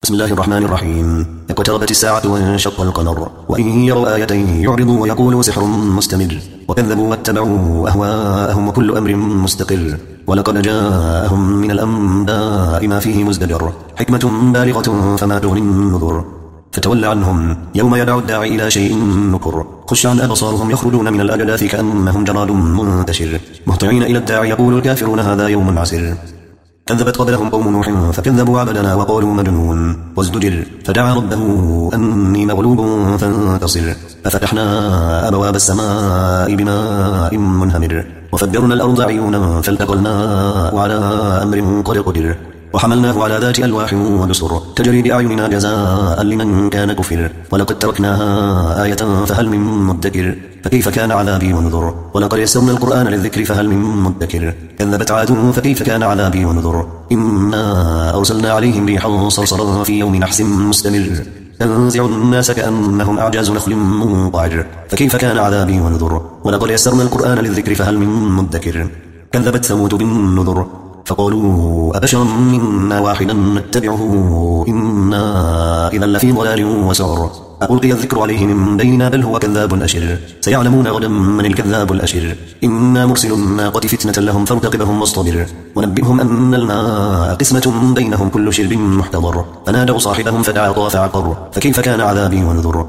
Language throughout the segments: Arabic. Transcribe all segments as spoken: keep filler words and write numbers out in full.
بسم الله الرحمن الرحيم. اقتربت الساعة وانشق القمر وإن يروا آية يعرضوا ويقولوا سحر مستمر وكذبوا واتبعوا أهواءهم وكل أمر مستقر ولقد جاءهم من الأنباء ما فيه مزدجر حكمة بالغة فما تغني النذر فتول عنهم يوم يدعو الداعي إلى شيء نكر خش عن أبصارهم يخرجون من الأجداث كأنهم جراد منتشر مهطعين إلى الداعي يقول الكافرون هذا يوم عسر كذبت قبلهم قوم نوح فكذبوا عبدنا وقالوا مجنون وازدجر فدعا ربه أني مغلوب فانتصر ففتحنا أبواب السماء بماء منهمر وفجرنا الأرض عيونا فالتقى الماء على أمر قد قدر وحملناه على ذات ألواح ودسر تجري بأعيننا جزاء لمن كان كفر ولقد تركناها آية فهل من مدكر فكيف كان عذابي ونذر ولقد يسرنا القرآن للذكر فهل من مدكر كذبت عاد فكيف كان عذابي ونذر إنا أرسلنا عليهم ريحا صرصرا في يوم نحس مستمر تنزع الناس كأنهم أعجاز نخل منقعر فكيف كان عذابي ونذر ولقد يسرنا القرآن للذكر فهل من مدكر كذبت ثمود بالنذر فقالوا أبشرا منا واحدا نتبعه إنا إذا لفي ضلال وسعر ألقي الذكر عليه من بيننا بل هو كذاب أشر سيعلمون غدا من الكذاب الأشر إنا مرسل الناقة فتنة لهم فارتقبهم واصطبر ونبئهم أن الماء قسمة بينهم كل شرب محتضر فنادوا صاحبهم فدعا فعقر فكيف كان عذابي ونذر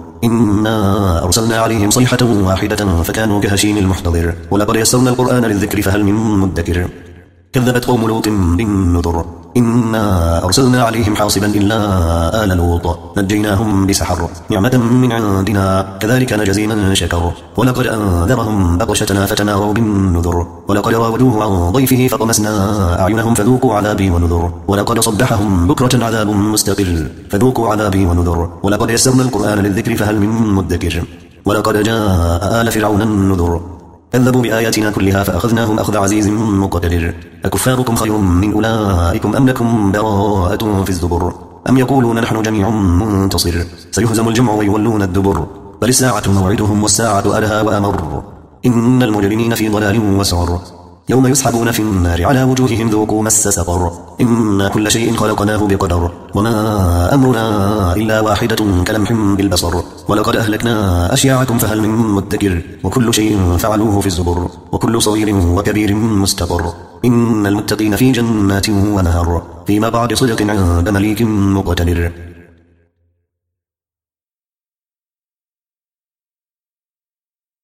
إنا أرسلنا عليهم صيحة واحدة فكانوا كهشيم المحتضر ولقد يسرنا القرآن للذكر فهل من مدكر كذبت قوم لوط بالنذر إنا أرسلنا عليهم حاصبا إلا آل لوط نجيناهم بسحر نعمة من عندنا كذلك نجزي من شكر ولقد أنذرهم بطشتنا فتماروا بالنذر ولقد راودوه عن ضيفه فطمسنا أعينهم فذوقوا عذابي ونذر ولقد صبحهم بكرة عذاب مستقر فذوقوا عذابي ونذر ولقد يسرنا القرآن للذكر فهل من مدكر ولقد جاء آل فرعون النذر كذبوا بآياتنا كلها فأخذناهم أخذ عزيز مقتدر أكفاركم خير من أولئكم أم لكم براءة في الزبر أم يقولون نحن جميع منتصر سيهزم الجمع ويولون الدبر بل الساعة موعدهم والساعة أدهى وأمر إن المجرمين في ضلال وسعر يوم يسحبون في النار على وجوههم ذوقوا مس سقر إنا كل شيء خلقناه بقدر وما أمرنا إلا واحدة كلمح بالبصر ولقد أهلكنا أشياعكم فهل من مدكر وكل شيء فعلوه في الزبر وكل صغير وكبير مستقر إن المتقين في جنات ونهر في مقعد صدق عند مليك مقتدر